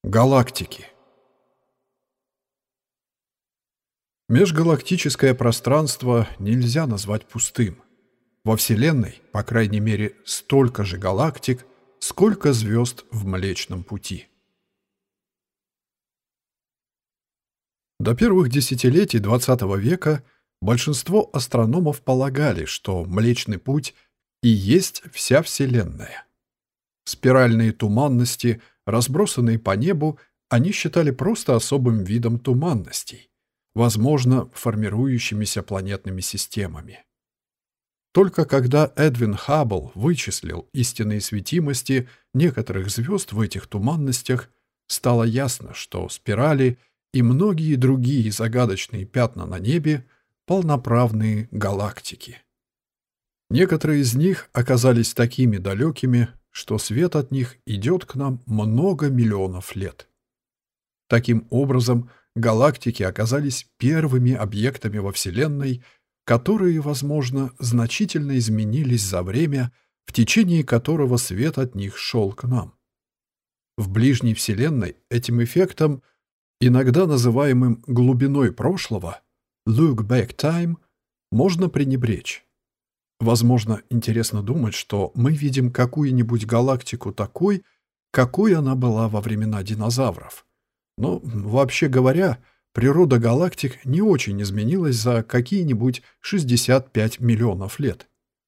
Галактики. Межгалактическое пространство нельзя назвать пустым. Во Вселенной, по крайней мере, столько же галактик, сколько звезд в Млечном Пути. До первых десятилетий XX века большинство астрономов полагали, что Млечный Путь и есть вся Вселенная. Спиральные туманности, разбросанные по небу, они считали просто особым видом туманностей, возможно, формирующимися планетными системами. Только когда Эдвин Хаббл вычислил истинные светимости некоторых звезд в этих туманностях, стало ясно, что спирали и многие другие загадочные пятна на небе — полноправные галактики. Некоторые из них оказались такими далекими, что свет от них идет к нам много миллионов лет. Таким образом, галактики оказались первыми объектами во Вселенной, которые, возможно, значительно изменились за время, в течение которого свет от них шел к нам. В ближней Вселенной этим эффектом, иногда называемым глубиной прошлого, look back time, можно пренебречь. Возможно, интересно думать, что мы видим какую-нибудь галактику такой, какой она была во времена динозавров. Но, вообще говоря, природа галактик не очень изменилась за какие-нибудь 65 миллионов лет.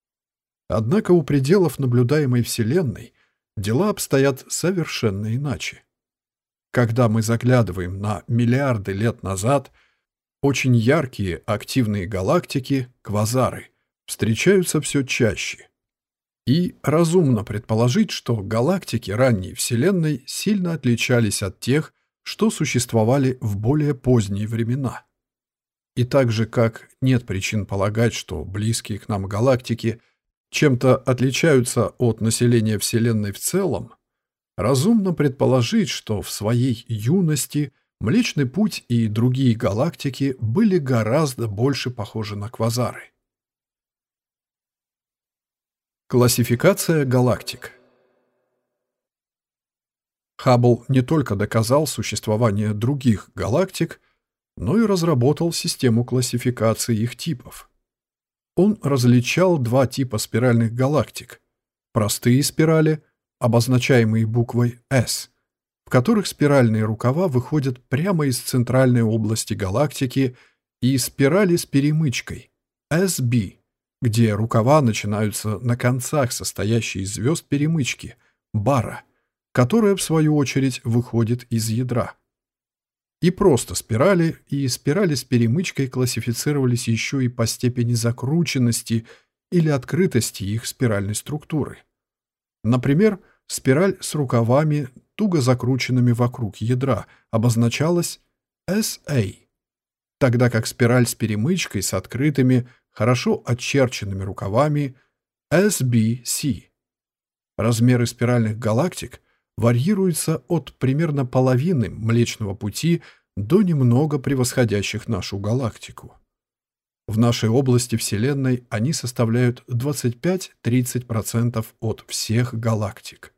Однако у пределов наблюдаемой Вселенной дела обстоят совершенно иначе. Когда мы заглядываем на миллиарды лет назад, очень яркие активные галактики, квазары, встречаются все чаще. И разумно предположить, что галактики ранней Вселенной сильно отличались от тех, что существовали в более поздние времена. И так же, как нет причин полагать, что близкие к нам галактики чем-то отличаются от населения Вселенной в целом, разумно предположить, что в своей юности Млечный Путь и другие галактики были гораздо больше похожи на квазары. Классификация галактик. Хаббл не только доказал существование других галактик, но и разработал систему классификации их типов. Он различал два типа спиральных галактик: простые спирали, обозначаемые буквой S, в которых спиральные рукава выходят прямо из центральной области галактики, и спирали с перемычкой SB, где рукава начинаются на концах состоящей из звезд перемычки, бара, которая, в свою очередь, выходит из ядра. И просто спирали, и спирали с перемычкой классифицировались еще и по степени закрученности или открытости их спиральной структуры. Например, спираль с рукавами, туго закрученными вокруг ядра, обозначалась SA, тогда как спираль с перемычкой с открытыми, хорошо очерченными рукавами SBC. Размеры спиральных галактик варьируются от примерно половины Млечного Пути до немного превосходящих нашу галактику. В нашей области Вселенной они составляют 25-30% от всех галактик.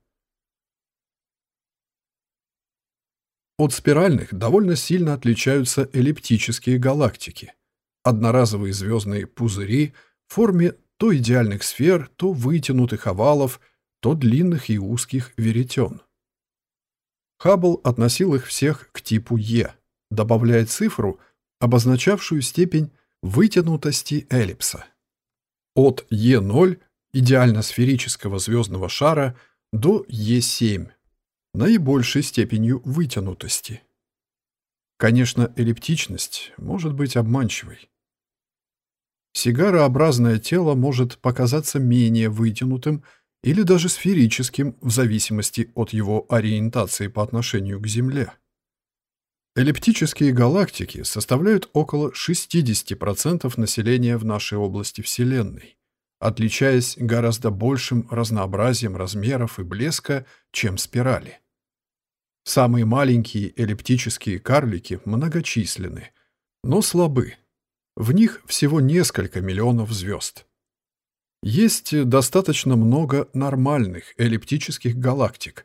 От спиральных довольно сильно отличаются эллиптические галактики. Одноразовые звездные пузыри в форме то идеальных сфер, то вытянутых овалов, то длинных и узких веретен. Хаббл относил их всех к типу Е, добавляя цифру, обозначавшую степень вытянутости эллипса. От Е0, идеально сферического звездного шара, до Е7, наибольшей степенью вытянутости. Конечно, эллиптичность может быть обманчивой. Сигарообразное тело может показаться менее вытянутым или даже сферическим в зависимости от его ориентации по отношению к Земле. Эллиптические галактики составляют около 60% населения в нашей области Вселенной, отличаясь гораздо большим разнообразием размеров и блеска, чем спирали. Самые маленькие эллиптические карлики многочисленны, но слабы. В них всего несколько миллионов звезд. Есть достаточно много нормальных эллиптических галактик,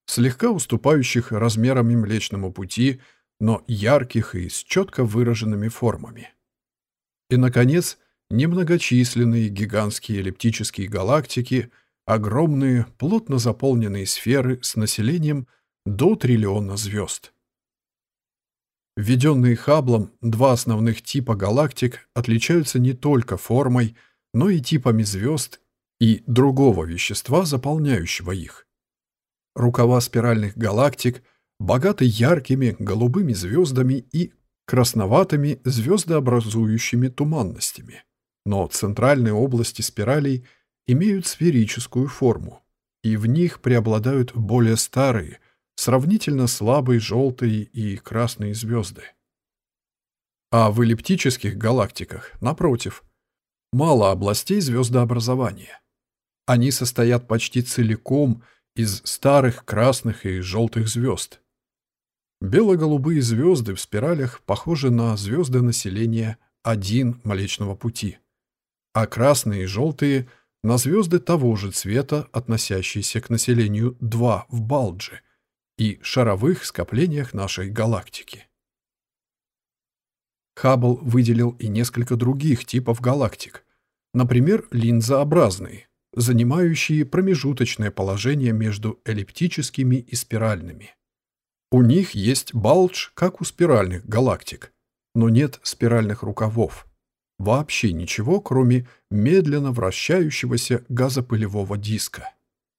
слегка уступающих размерами Млечному Пути, но ярких и с четко выраженными формами. И, наконец, немногочисленные гигантские эллиптические галактики, огромные, плотно заполненные сферы с населением до триллиона звезд. Введенные Хабблом два основных типа галактик отличаются не только формой, но и типами звезд и другого вещества, заполняющего их. Рукава спиральных галактик богаты яркими голубыми звездами и красноватыми звездообразующими туманностями, но центральные области спиралей имеют сферическую форму, и в них преобладают более старые, сравнительно слабые желтые и красные звезды. А в эллиптических галактиках, напротив, мало областей звездообразования. Они состоят почти целиком из старых красных и желтых звезд. Бело-голубые звезды в спиралях похожи на звезды населения 1 Млечного Пути, а красные и желтые — на звезды того же цвета, относящиеся к населению 2 в Балдже и шаровых скоплениях нашей галактики. Хаббл выделил и несколько других типов галактик, например, линзообразные, занимающие промежуточное положение между эллиптическими и спиральными. У них есть балдж, как у спиральных галактик, но нет спиральных рукавов. Вообще ничего, кроме медленно вращающегося газопылевого диска.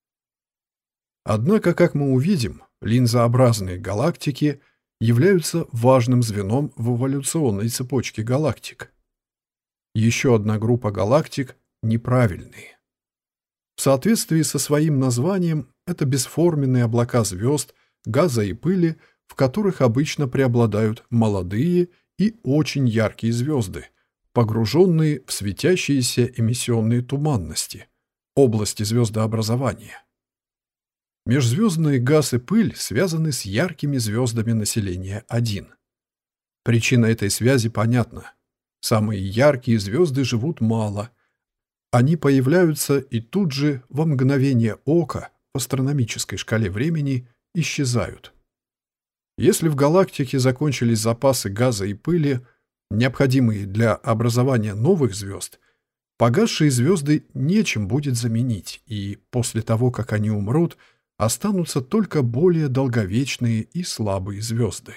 Однако, как мы увидим, линзообразные галактики являются важным звеном в эволюционной цепочке галактик. Еще одна группа галактик — неправильные. В соответствии со своим названием, это бесформенные облака звезд, газа и пыли, в которых обычно преобладают молодые и очень яркие звезды, погруженные в светящиеся эмиссионные туманности, области звездообразования. Межзвездные газ и пыль связаны с яркими звездами населения 1. Причина этой связи понятна. Самые яркие звезды живут мало. Они появляются и тут же, во мгновение ока, в астрономической шкале времени, исчезают. Если в галактике закончились запасы газа и пыли, необходимые для образования новых звезд, погасшие звезды нечем будет заменить, и после того, как они умрут, останутся только более долговечные и слабые звезды.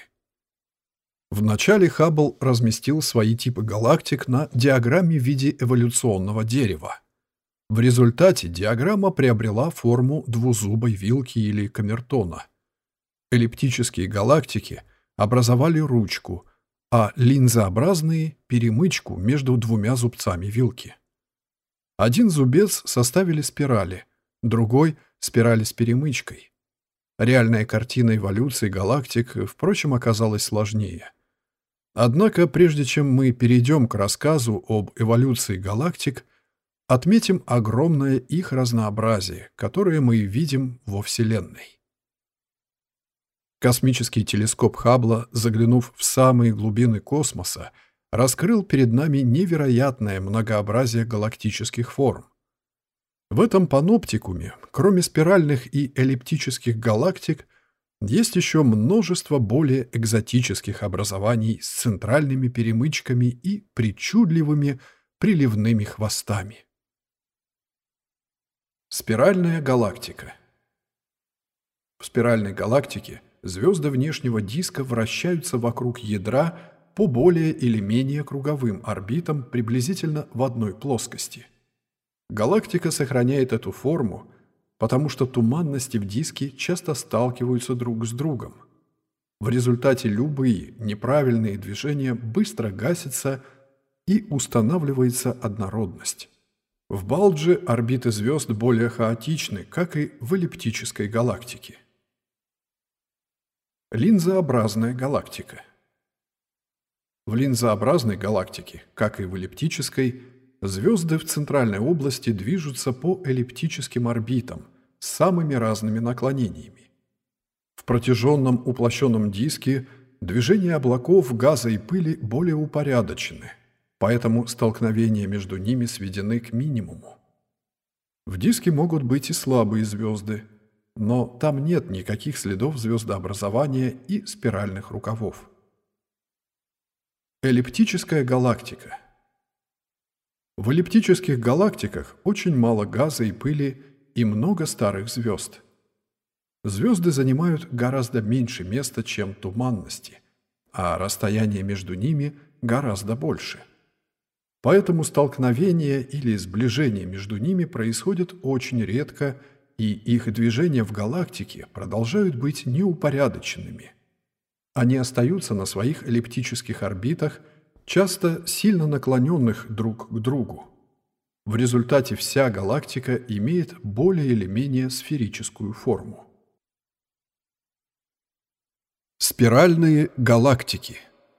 Вначале Хаббл разместил свои типы галактик на диаграмме в виде эволюционного дерева. В результате диаграмма приобрела форму двузубой вилки или камертона. Эллиптические галактики образовали ручку, а линзообразные — перемычку между двумя зубцами вилки. Один зубец составили спирали, другой — спирали с перемычкой. Реальная картина эволюции галактик, впрочем, оказалась сложнее. Однако, прежде чем мы перейдем к рассказу об эволюции галактик, отметим огромное их разнообразие, которое мы видим во Вселенной. Космический телескоп Хаббла, заглянув в самые глубины космоса, раскрыл перед нами невероятное многообразие галактических форм. В этом паноптикуме, кроме спиральных и эллиптических галактик, есть еще множество более экзотических образований с центральными перемычками и причудливыми приливными хвостами. Спиральная галактика. В спиральной галактике звезды внешнего диска вращаются вокруг ядра по более или менее круговым орбитам приблизительно в одной плоскости. Галактика сохраняет эту форму, потому что туманности в диске часто сталкиваются друг с другом. В результате любые неправильные движения быстро гасятся и устанавливается однородность. В Балдже орбиты звезд более хаотичны, как и в эллиптической галактике. Линзообразная галактика. В линзообразной галактике, как и в эллиптической, звезды в центральной области движутся по эллиптическим орбитам с самыми разными наклонениями. В протяженном уплощенном диске движения облаков, газа и пыли более упорядочены, поэтому столкновения между ними сведены к минимуму. В диске могут быть и слабые звезды. но там нет никаких следов звездообразования и спиральных рукавов. Эллиптическая галактика. В эллиптических галактиках очень мало газа и пыли и много старых звезд. Звезды занимают гораздо меньше места, чем туманности, а расстояние между ними гораздо больше. Поэтому столкновение или сближение между ними происходит очень редко, и их движения в галактике продолжают быть неупорядоченными. Они остаются на своих эллиптических орбитах, часто сильно наклоненных друг к другу. В результате вся галактика имеет более или менее сферическую форму. Спиральные галактики.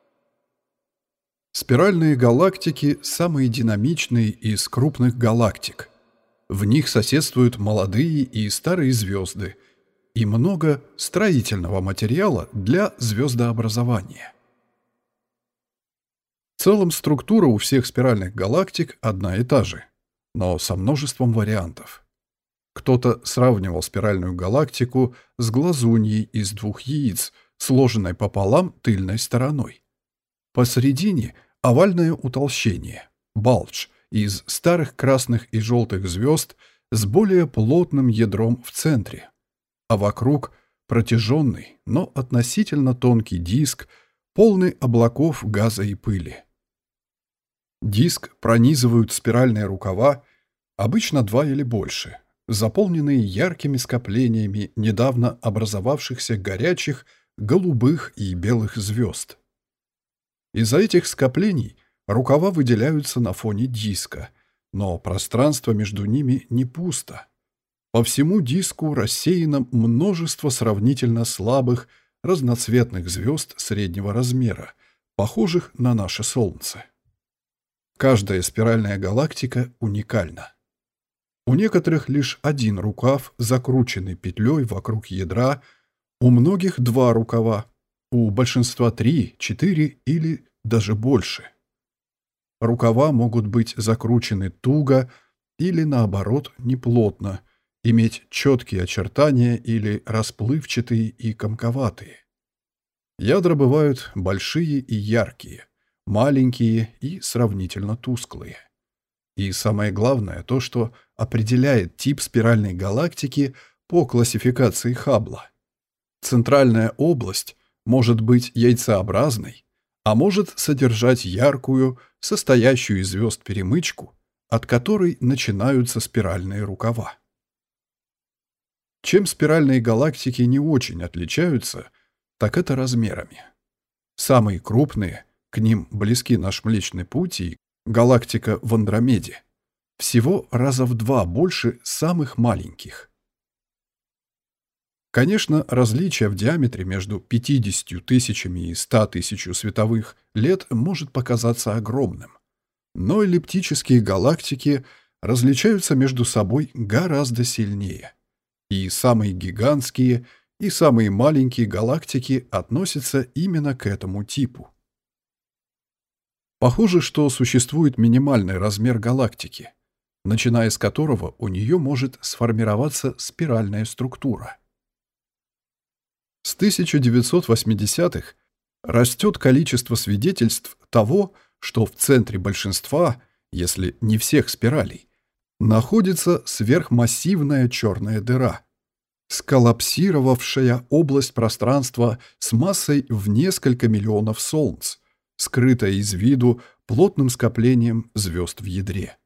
Спиральные галактики – самые динамичные из крупных галактик. В них соседствуют молодые и старые звезды и много строительного материала для звездообразования. В целом структура у всех спиральных галактик одна и та же, но со множеством вариантов. Кто-то сравнивал спиральную галактику с глазуньей из двух яиц, сложенной пополам тыльной стороной. Посередине овальное утолщение, балдж, из старых красных и желтых звезд с более плотным ядром в центре, а вокруг протяженный, но относительно тонкий диск, полный облаков газа и пыли. Диск пронизывают спиральные рукава, обычно 2 или больше, заполненные яркими скоплениями недавно образовавшихся горячих, голубых и белых звезд. Из-за этих скоплений рукава выделяются на фоне диска, но пространство между ними не пусто. По всему диску рассеяно множество сравнительно слабых, разноцветных звезд среднего размера, похожих на наше Солнце. Каждая спиральная галактика уникальна. У некоторых лишь один рукав, закрученный петлей вокруг ядра, у многих 2 рукава, у большинства 3, 4 или даже больше. Рукава могут быть закручены туго или, наоборот, неплотно, иметь четкие очертания или расплывчатые и комковатые. Ядра бывают большие и яркие, маленькие и сравнительно тусклые. И самое главное то, что определяет тип спиральной галактики по классификации Хаббла. Центральная область может быть яйцеобразной, а может содержать яркую, состоящую из звезд перемычку, от которой начинаются спиральные рукава. Чем спиральные галактики не очень отличаются, так это размерами. Самые крупные, к ним близки наш Млечный Путь и галактика в Андромеде, всего раза в 2 больше самых маленьких. Конечно, различие в диаметре между 50 тысячами и 100 тысяч световых лет может показаться огромным. Но эллиптические галактики различаются между собой гораздо сильнее. И самые гигантские, и самые маленькие галактики относятся именно к этому типу. Похоже, что существует минимальный размер галактики, начиная с которого у нее может сформироваться спиральная структура. С 1980-х растет количество свидетельств того, что в центре большинства, если не всех спиралей, находится сверхмассивная черная дыра, сколлапсировавшая область пространства с массой в несколько миллионов Солнц, скрытая из виду плотным скоплением звезд в ядре.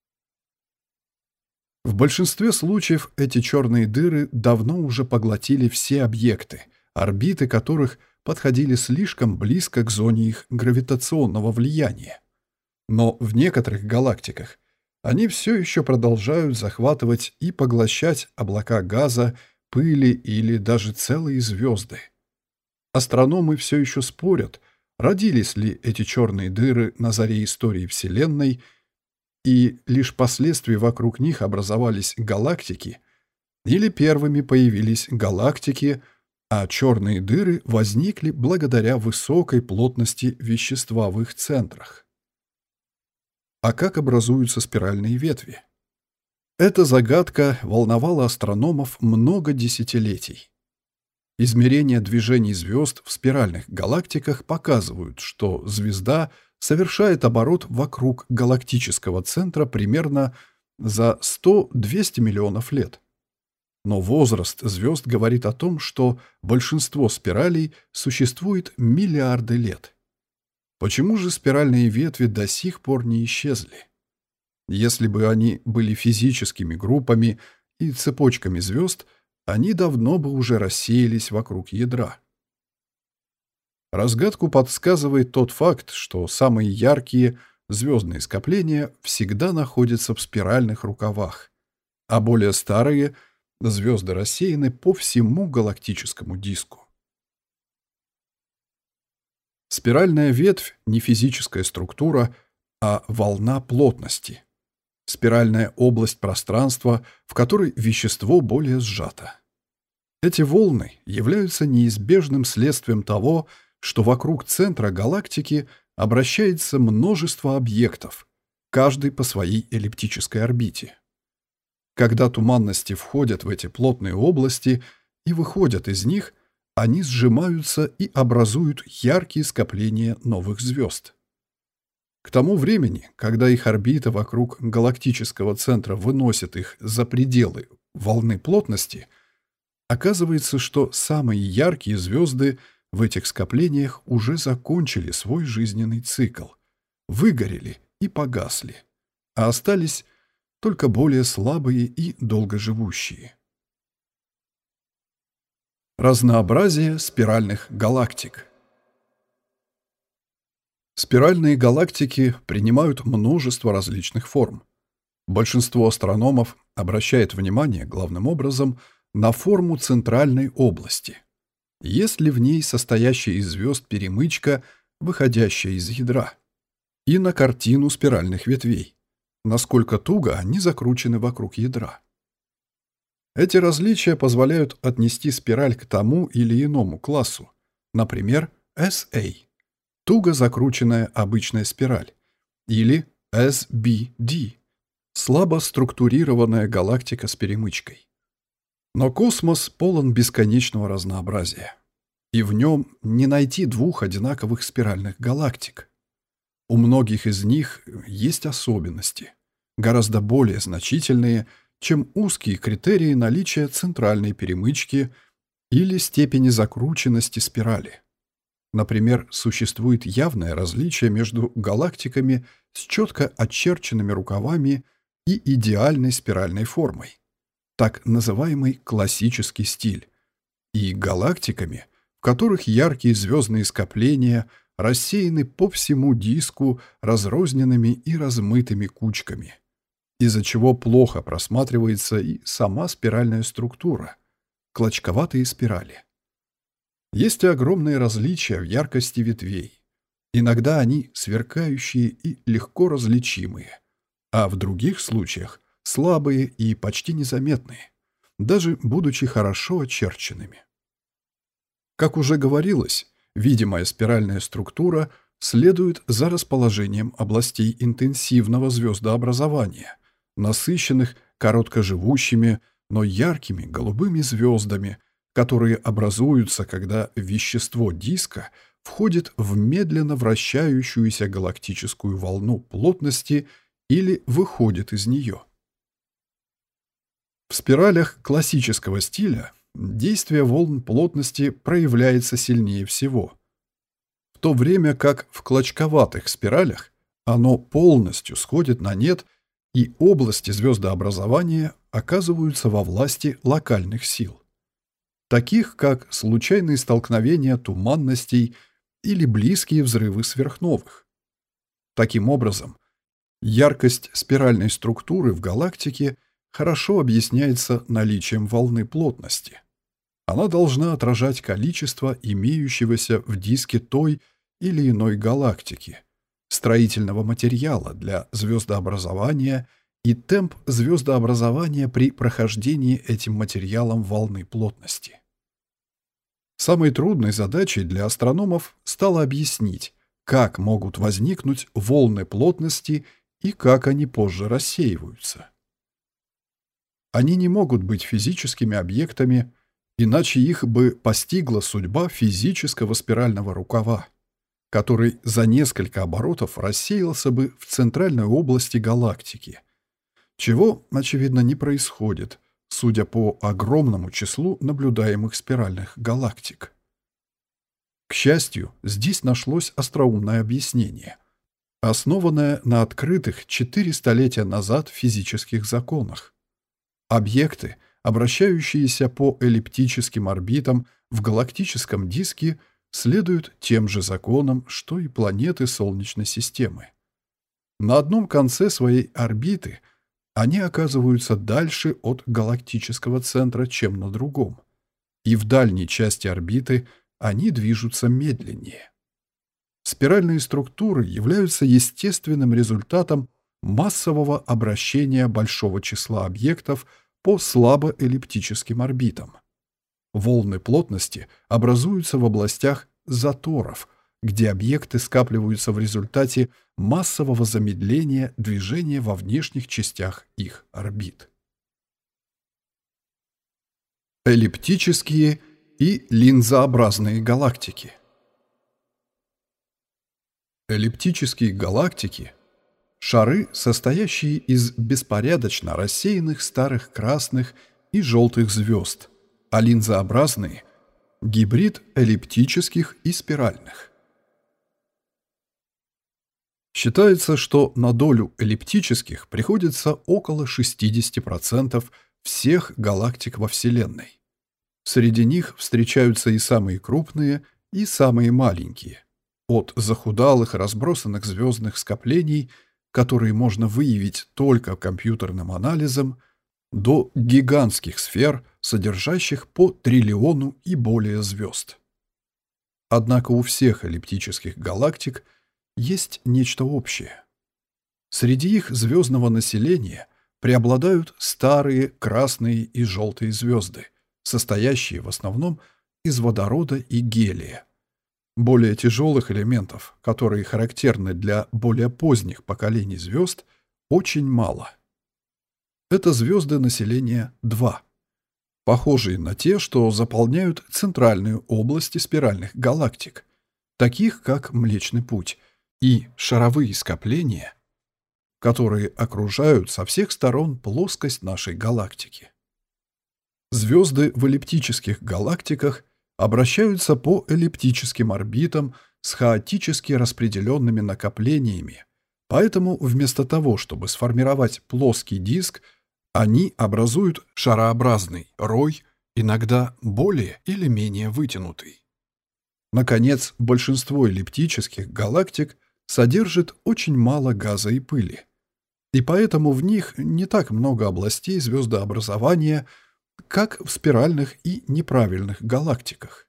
В большинстве случаев эти черные дыры давно уже поглотили все объекты, орбиты которых подходили слишком близко к зоне их гравитационного влияния. Но в некоторых галактиках они все еще продолжают захватывать и поглощать облака газа, пыли или даже целые звезды. Астрономы все еще спорят, родились ли эти черные дыры на заре истории Вселенной, и лишь впоследствии вокруг них образовались галактики, или первыми появились галактики, а черные дыры возникли благодаря высокой плотности вещества в их центрах. А как образуются спиральные ветви? Эта загадка волновала астрономов много десятилетий. Измерения движений звезд в спиральных галактиках показывают, что звезда совершает оборот вокруг галактического центра примерно за 100-200 миллионов лет. Но возраст звезд говорит о том, что большинство спиралей существует миллиарды лет. Почему же спиральные ветви до сих пор не исчезли? Если бы они были физическими группами и цепочками звезд, они давно бы уже рассеялись вокруг ядра. Разгадку подсказывает тот факт, что самые яркие звездные скопления всегда находятся в спиральных рукавах, а более старые звезды рассеяны по всему галактическому диску. Спиральная ветвь — не физическая структура, а волна плотности. Спиральная область пространства, в которой вещество более сжато. Эти волны являются неизбежным следствием того, что вокруг центра галактики обращается множество объектов, каждый по своей эллиптической орбите. Когда туманности входят в эти плотные области и выходят из них, они сжимаются и образуют яркие скопления новых звезд. К тому времени, когда их орбита вокруг галактического центра выносит их за пределы волны плотности, оказывается, что самые яркие звезды в этих скоплениях уже закончили свой жизненный цикл, выгорели и погасли, а остались только более слабые и долгоживущие. Разнообразие спиральных галактик. Спиральные галактики принимают множество различных форм. Большинство астрономов обращает внимание главным образом на форму центральной области. Есть ли в ней состоящая из звезд перемычка, выходящая из ядра? И на картину спиральных ветвей. Насколько туго они закручены вокруг ядра. Эти различия позволяют отнести спираль к тому или иному классу. Например, SA – туго закрученная обычная спираль. Или SBD – слабо структурированная галактика с перемычкой. Но космос полон бесконечного разнообразия. И в нем не найти двух одинаковых спиральных галактик. У многих из них есть особенности, гораздо более значительные, чем узкие критерии наличия центральной перемычки или степени закрученности спирали. Например, существует явное различие между галактиками с четко очерченными рукавами и идеальной спиральной формой, так называемый классический стиль, и галактиками, в которых яркие звездные скопления рассеяны по всему диску разрозненными и размытыми кучками, из-за чего плохо просматривается и сама спиральная структура, клочковатые спирали. Есть и огромные различия в яркости ветвей. Иногда они сверкающие и легко различимые, а в других случаях слабые и почти незаметные, даже будучи хорошо очерченными. Как уже говорилось, видимая спиральная структура следует за расположением областей интенсивного звездообразования, насыщенных короткоживущими, но яркими голубыми звездами, которые образуются, когда вещество диска входит в медленно вращающуюся галактическую волну плотности или выходит из нее. В спиралях классического стиля действие волн плотности проявляется сильнее всего, в то время как в клочковатых спиралях оно полностью сходит на нет, и области звездообразования оказываются во власти локальных сил, таких как случайные столкновения туманностей или близкие взрывы сверхновых. Таким образом, яркость спиральной структуры в галактике хорошо объясняется наличием волны плотности. Она должна отражать количество имеющегося в диске той или иной галактики, строительного материала для звездообразования и темп звездообразования при прохождении этим материалом волны плотности. Самой трудной задачей для астрономов стало объяснить, как могут возникнуть волны плотности и как они позже рассеиваются. Они не могут быть физическими объектами, иначе их бы постигла судьба физического спирального рукава, который за несколько оборотов рассеялся бы в центральной области галактики, чего, очевидно, не происходит, судя по огромному числу наблюдаемых спиральных галактик. К счастью, здесь нашлось остроумное объяснение, основанное на открытых 4 столетия назад физических законах. Объекты, обращающиеся по эллиптическим орбитам в галактическом диске, следуют тем же законам, что и планеты Солнечной системы. На одном конце своей орбиты они оказываются дальше от галактического центра, чем на другом, и в дальней части орбиты они движутся медленнее. Спиральные структуры являются естественным результатом массового обращения большого числа объектов по слабоэллиптическим орбитам. Волны плотности образуются в областях заторов, где объекты скапливаются в результате массового замедления движения во внешних частях их орбит. Эллиптические и линзообразные галактики. Эллиптические галактики — шары, состоящие из беспорядочно рассеянных старых красных и желтых звезд, а линзообразные — гибрид эллиптических и спиральных. Считается, что на долю эллиптических приходится около 60% всех галактик во Вселенной. Среди них встречаются и самые крупные, и самые маленькие, от захудалых разбросанных звездных скоплений, которые можно выявить только компьютерным анализом, до гигантских сфер, содержащих по триллиону и более звезд. Однако у всех эллиптических галактик есть нечто общее. Среди их звездного населения преобладают старые красные и желтые звезды, состоящие в основном из водорода и гелия. Более тяжелых элементов, которые характерны для более поздних поколений звезд, очень мало. Это звезды населения 2, похожие на те, что заполняют центральные области спиральных галактик, таких как Млечный Путь, и шаровые скопления, которые окружают со всех сторон плоскость нашей галактики. Звезды в эллиптических галактиках обращаются по эллиптическим орбитам с хаотически распределенными накоплениями, поэтому вместо того, чтобы сформировать плоский диск, они образуют шарообразный рой, иногда более или менее вытянутый. Наконец, большинство эллиптических галактик содержит очень мало газа и пыли, и поэтому в них не так много областей звездообразования, как в спиральных и неправильных галактиках.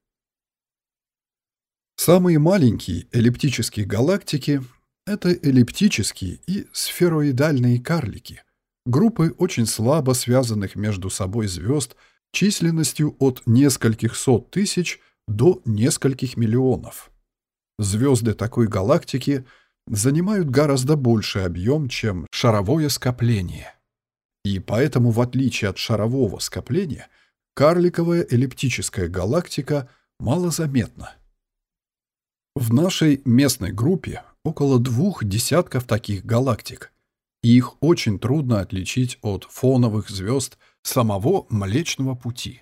Самые маленькие эллиптические галактики — это эллиптические и сфероидальные карлики, группы очень слабо связанных между собой звезд численностью от нескольких сот тысяч до нескольких миллионов. Звезды такой галактики занимают гораздо больший объем, чем шаровое скопление. И поэтому, в отличие от шарового скопления, карликовая эллиптическая галактика малозаметна. В нашей местной группе около 2 десятков таких галактик, и их очень трудно отличить от фоновых звезд самого Млечного Пути.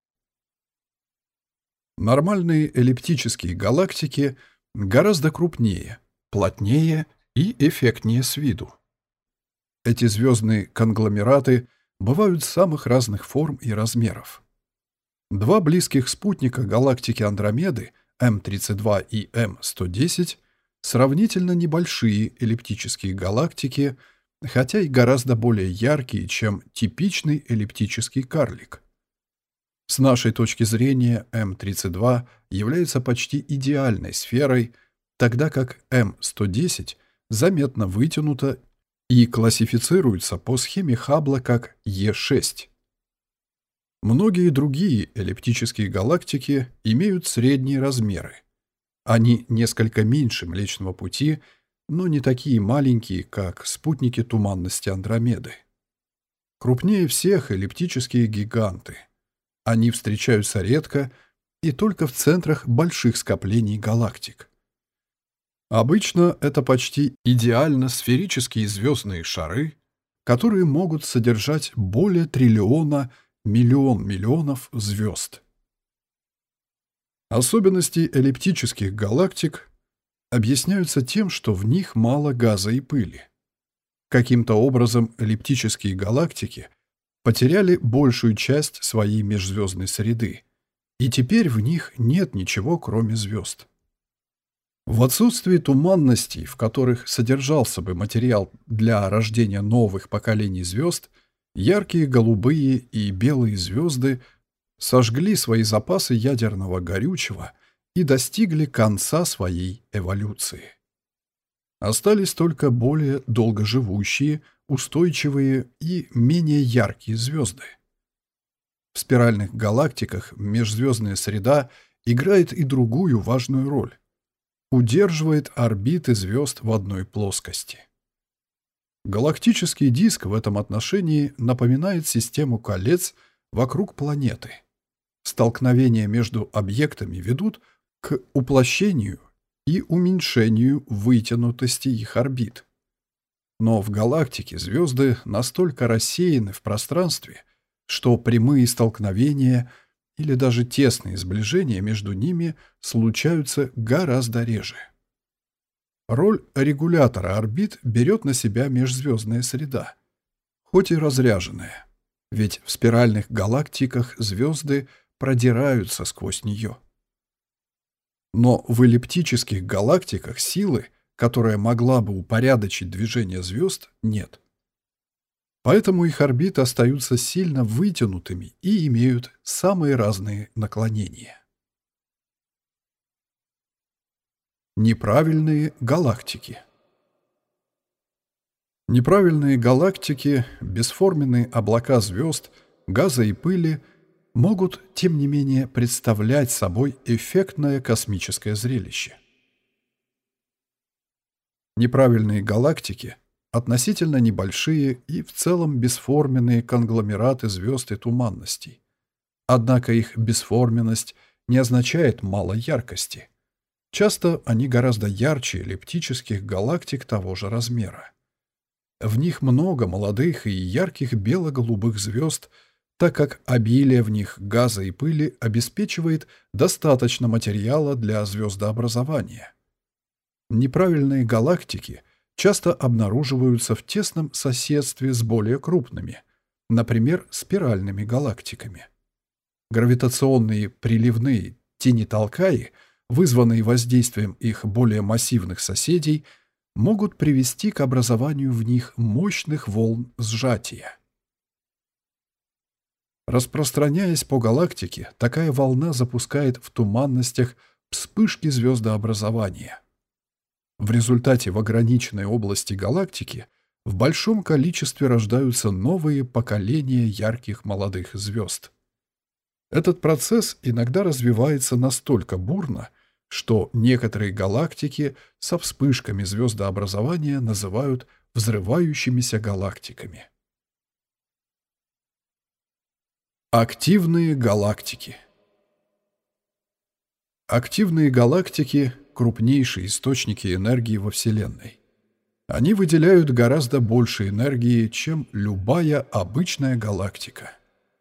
Нормальные эллиптические галактики гораздо крупнее, плотнее и эффектнее с виду. Эти звездные конгломераты бывают самых разных форм и размеров. 2 близких спутника галактики Андромеды, М32 и М110, сравнительно небольшие эллиптические галактики, хотя и гораздо более яркие, чем типичный эллиптический карлик. С нашей точки зрения М32 является почти идеальной сферой, тогда как М110 заметно вытянута и классифицируется по схеме Хаббла как Е6. Многие другие эллиптические галактики имеют средние размеры. Они несколько меньше Млечного Пути, но не такие маленькие, как спутники туманности Андромеды. Крупнее всех эллиптические гиганты. Они встречаются редко и только в центрах больших скоплений галактик. Обычно это почти идеально сферические звездные шары, которые могут содержать более триллиона миллионов звезд. Особенности эллиптических галактик объясняются тем, что в них мало газа и пыли. Каким-то образом эллиптические галактики потеряли большую часть своей межзвездной среды, и теперь в них нет ничего, кроме звезд. В отсутствии туманностей, в которых содержался бы материал для рождения новых поколений звезд, яркие голубые и белые звезды сожгли свои запасы ядерного горючего и достигли конца своей эволюции. Остались только более долгоживущие, устойчивые и менее яркие звезды. В спиральных галактиках межзвездная среда играет и другую важную роль. Удерживает орбиты звезд в одной плоскости. Галактический диск в этом отношении напоминает систему колец вокруг планеты. Столкновения между объектами ведут к уплощению и уменьшению вытянутости их орбит. Но в галактике звезды настолько рассеяны в пространстве, что прямые столкновения или даже тесные сближения между ними случаются гораздо реже. Роль регулятора орбит берет на себя межзвездная среда, хоть и разряженная, ведь в спиральных галактиках звезды продираются сквозь нее. Но в эллиптических галактиках силы, которая могла бы упорядочить движение звезд, нет. Поэтому их орбиты остаются сильно вытянутыми и имеют самые разные наклонения. Неправильные галактики. Неправильные галактики, бесформенные облака звезд, газа и пыли могут, тем не менее, представлять собой эффектное космическое зрелище. Неправильные галактики — относительно небольшие и в целом бесформенные конгломераты звезд и туманностей. Однако их бесформенность не означает малой яркости. Часто они гораздо ярче эллиптических галактик того же размера. В них много молодых и ярких бело-голубых звезд, так как обилие в них газа и пыли обеспечивает достаточно материала для звездообразования. Неправильные галактики часто обнаруживаются в тесном соседстве с более крупными, например, спиральными галактиками. Гравитационные приливные тени-толкаи, вызванные воздействием их более массивных соседей, могут привести к образованию в них мощных волн сжатия. Распространяясь по галактике, такая волна запускает в туманностях вспышки звездообразования. В результате в ограниченной области галактики в большом количестве рождаются новые поколения ярких молодых звезд. Этот процесс иногда развивается настолько бурно, что некоторые галактики со вспышками звездообразования называют взрывающимися галактиками. Активные галактики. Активные галактики — крупнейшие источники энергии во Вселенной. Они выделяют гораздо больше энергии, чем любая обычная галактика.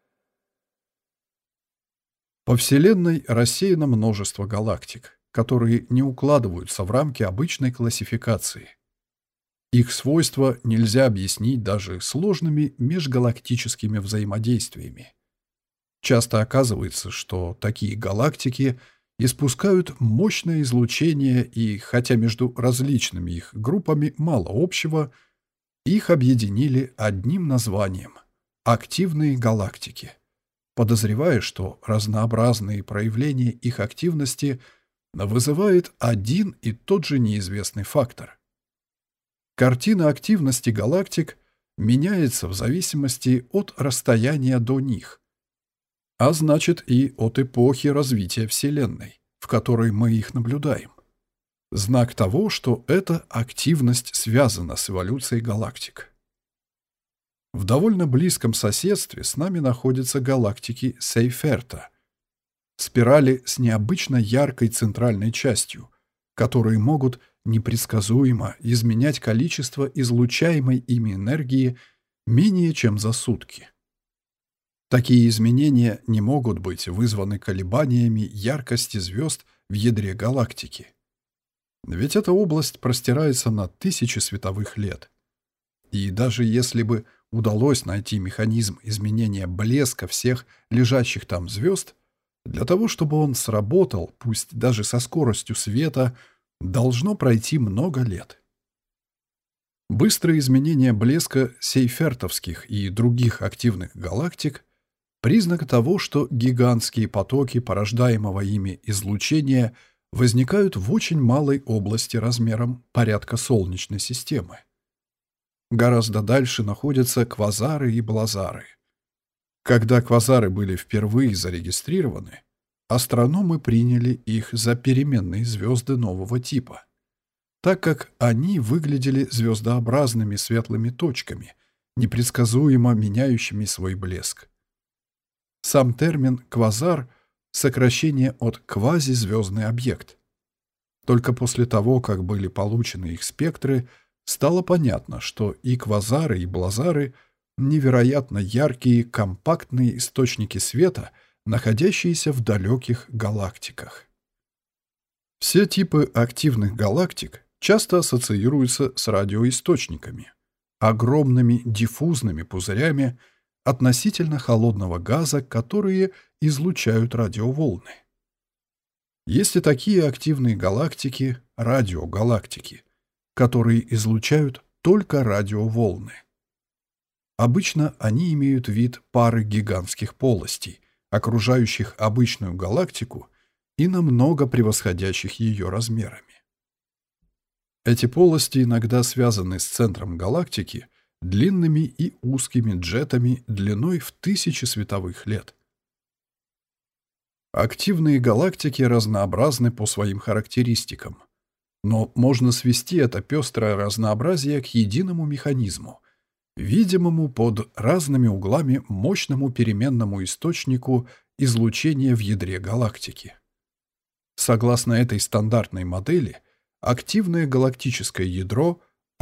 По Вселенной рассеяно множество галактик, которые не укладываются в рамки обычной классификации. Их свойства нельзя объяснить даже сложными межгалактическими взаимодействиями. Часто оказывается, что такие галактики испускают мощное излучение, и хотя между различными их группами мало общего, их объединили одним названием — активные галактики, подозревая, что разнообразные проявления их активности вызывает один и тот же неизвестный фактор. Картина активности галактик меняется в зависимости от расстояния до них, а значит и от эпохи развития Вселенной, в которой мы их наблюдаем. Знак того, что эта активность связана с эволюцией галактик. В довольно близком соседстве с нами находятся галактики Сейферта, спирали с необычно яркой центральной частью, которые могут непредсказуемо изменять количество излучаемой ими энергии менее чем за сутки. Такие изменения не могут быть вызваны колебаниями яркости звезд в ядре галактики. Ведь эта область простирается на тысячи световых лет. И даже если бы удалось найти механизм изменения блеска всех лежащих там звезд, для того, чтобы он сработал, пусть даже со скоростью света, должно пройти много лет. Быстрое изменение блеска сейфертовских и других активных галактик – признак того, что гигантские потоки порождаемого ими излучения возникают в очень малой области размером порядка Солнечной системы. Гораздо дальше находятся квазары и блазары. Когда квазары были впервые зарегистрированы, астрономы приняли их за переменные звезды нового типа, так как они выглядели звездообразными светлыми точками, непредсказуемо меняющими свой блеск. Сам термин «квазар» — сокращение от «квазизвездный объект». Только после того, как были получены их спектры, стало понятно, что и квазары, и блазары — невероятно яркие, компактные источники света, находящиеся в далеких галактиках. Все типы активных галактик часто ассоциируются с радиоисточниками, огромными диффузными пузырями относительно холодного газа, которые излучают радиоволны. Есть и такие активные галактики, радиогалактики, которые излучают только радиоволны. Обычно они имеют вид пары гигантских полостей, окружающих обычную галактику и намного превосходящих ее размерами. Эти полости иногда связаны с центром галактики длинными и узкими джетами длиной в тысячи световых лет. Активные галактики разнообразны по своим характеристикам, но можно свести это пестрое разнообразие к единому механизму, видимому под разными углами мощному переменному источнику излучения в ядре галактики. Согласно этой стандартной модели, активное галактическое ядро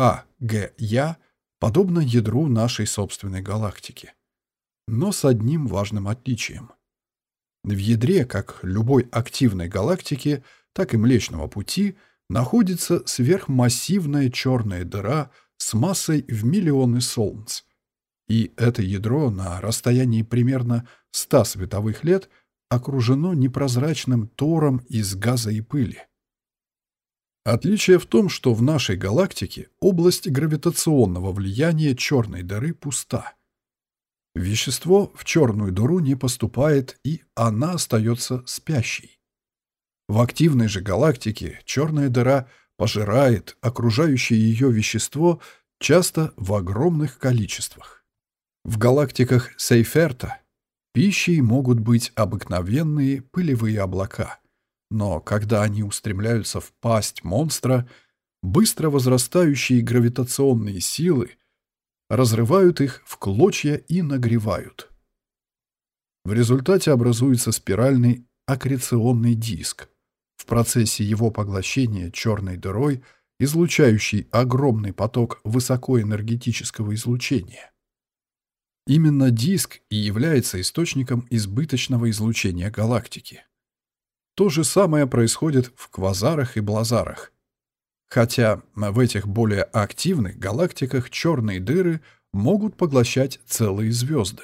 АГЯ подобно ядру нашей собственной галактики, но с одним важным отличием. В ядре как любой активной галактики, так и Млечного Пути находится сверхмассивная черная дыра с массой в миллионы солнц. И это ядро на расстоянии примерно 100 световых лет окружено непрозрачным тором из газа и пыли. Отличие в том, что в нашей галактике область гравитационного влияния черной дыры пуста. Вещество в черную дыру не поступает, и она остается спящей. В активной же галактике черная дыра пожирает окружающее ее вещество часто в огромных количествах. В галактиках Сейферта пищей могут быть обыкновенные пылевые облака, но когда они устремляются в пасть монстра, быстро возрастающие гравитационные силы разрывают их в клочья и нагревают. В результате образуется спиральный аккреционный диск. В процессе его поглощения черной дырой, излучающий огромный поток высокоэнергетического излучения. Именно диск и является источником избыточного излучения галактики. То же самое происходит в квазарах и блазарах. Хотя в этих более активных галактиках черные дыры могут поглощать целые звезды.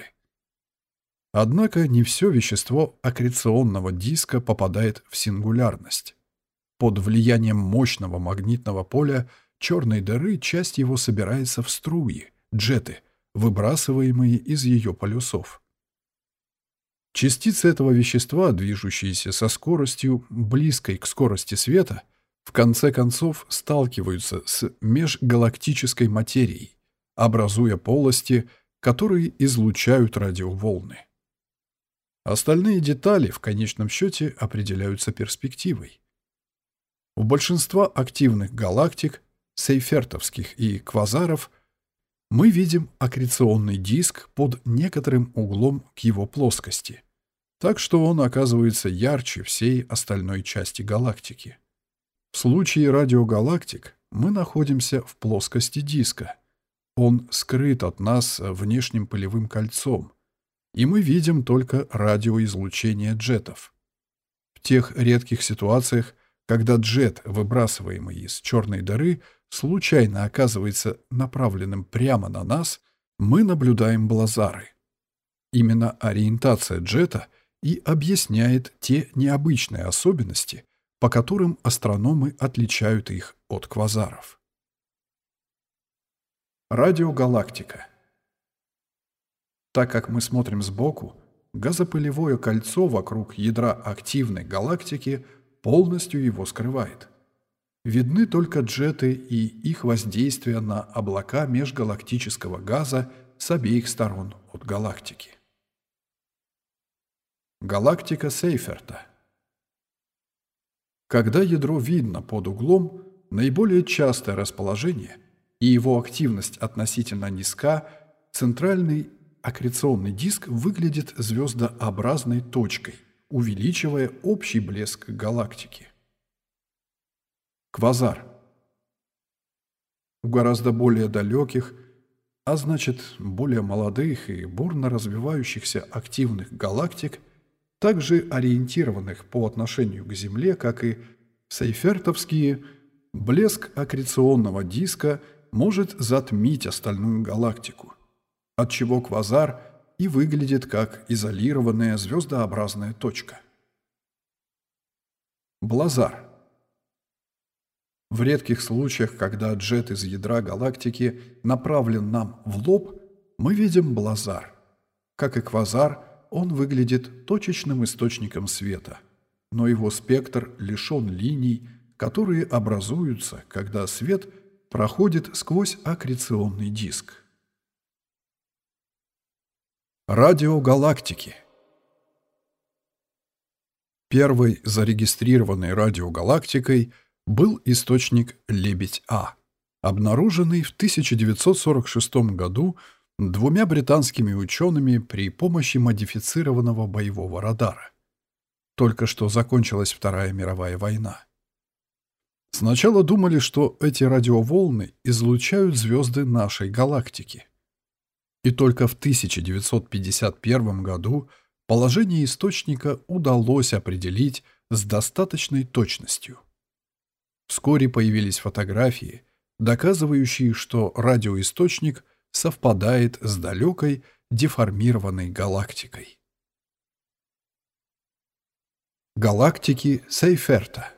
Однако не все вещество аккреционного диска попадает в сингулярность. Под влиянием мощного магнитного поля черной дыры часть его собирается в струи, джеты, выбрасываемые из ее полюсов. Частицы этого вещества, движущиеся со скоростью, близкой к скорости света, в конце концов сталкиваются с межгалактической материей, образуя полости, которые излучают радиоволны. Остальные детали в конечном счете определяются перспективой. У большинства активных галактик, сейфертовских и квазаров, мы видим аккреционный диск под некоторым углом к его плоскости, так что он оказывается ярче всей остальной части галактики. В случае радиогалактик мы находимся в плоскости диска. Он скрыт от нас внешним пылевым кольцом, и мы видим только радиоизлучение джетов. В тех редких ситуациях, когда джет, выбрасываемый из черной дыры, случайно оказывается направленным прямо на нас, мы наблюдаем блазары. Именно ориентация джета и объясняет те необычные особенности, по которым астрономы отличают их от квазаров. Радиогалактика. Так как мы смотрим сбоку, газопылевое кольцо вокруг ядра активной галактики полностью его скрывает. Видны только джеты и их воздействие на облака межгалактического газа с обеих сторон от галактики. Галактика Сейферта. Когда ядро видно под углом, наиболее частое расположение и его активность относительно низка, центральный аккреционный диск выглядит звездообразной точкой, увеличивая общий блеск галактики. Квазар. У гораздо более далеких, а значит более молодых и бурно развивающихся активных галактик, также ориентированных по отношению к Земле, как и сейфертовские, блеск аккреционного диска может затмить остальную галактику, отчего квазар и выглядит как изолированная звездообразная точка. Блазар. В редких случаях, когда джет из ядра галактики направлен нам в лоб, мы видим блазар. Как и квазар, он выглядит точечным источником света, но его спектр лишен линий, которые образуются, когда свет проходит сквозь аккреционный диск. Радиогалактики. Первой зарегистрированной радиогалактикой был источник Лебедь-А, обнаруженный в 1946 году двумя британскими учеными при помощи модифицированного боевого радара. Только что закончилась Вторая мировая война. Сначала думали, что эти радиоволны излучают звезды нашей галактики. И только в 1951 году положение источника удалось определить с достаточной точностью. Вскоре появились фотографии, доказывающие, что радиоисточник совпадает с далекой деформированной галактикой. Галактики Сейферта.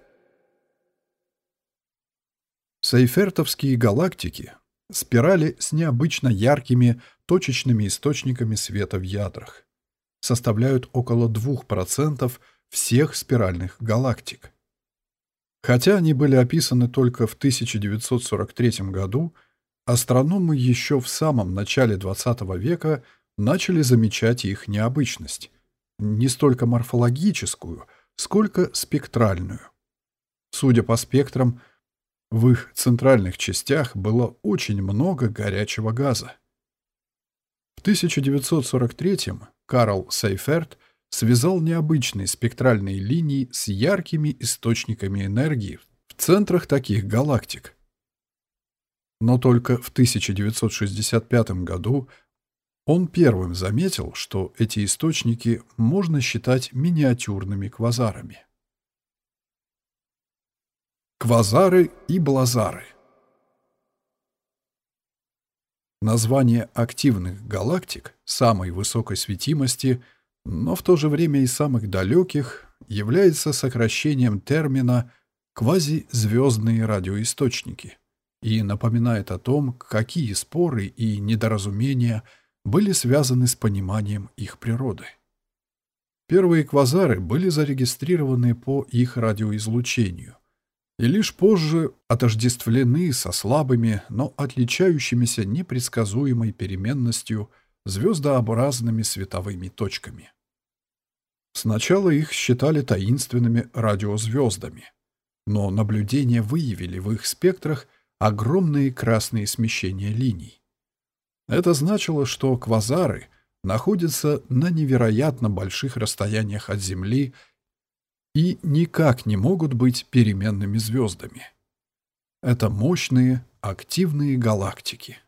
Сейфертовские галактики — спирали с необычно яркими точечными источниками света в ядрах. Составляют около 2% всех спиральных галактик. Хотя они были описаны только в 1943 году, астрономы еще в самом начале XX века начали замечать их необычность, не столько морфологическую, сколько спектральную. Судя по спектрам, в их центральных частях было очень много горячего газа. В 1943-м Карл Сейферт связал необычные спектральные линии с яркими источниками энергии в центрах таких галактик. Но только в 1965 году он первым заметил, что эти источники можно считать миниатюрными квазарами. Квазары и блазары. Название активных галактик самой высокой светимости, но в то же время и самых далеких, является сокращением термина «квазизвездные радиоисточники» и напоминает о том, какие споры и недоразумения были связаны с пониманием их природы. Первые квазары были зарегистрированы по их радиоизлучению и лишь позже отождествлены со слабыми, но отличающимися непредсказуемой переменностью звездообразными световыми точками. Сначала их считали таинственными радиозвездами, но наблюдения выявили в их спектрах огромные красные смещения линий. Это значило, что квазары находятся на невероятно больших расстояниях от Земли и никак не могут быть переменными звездами. Это мощные, активные галактики.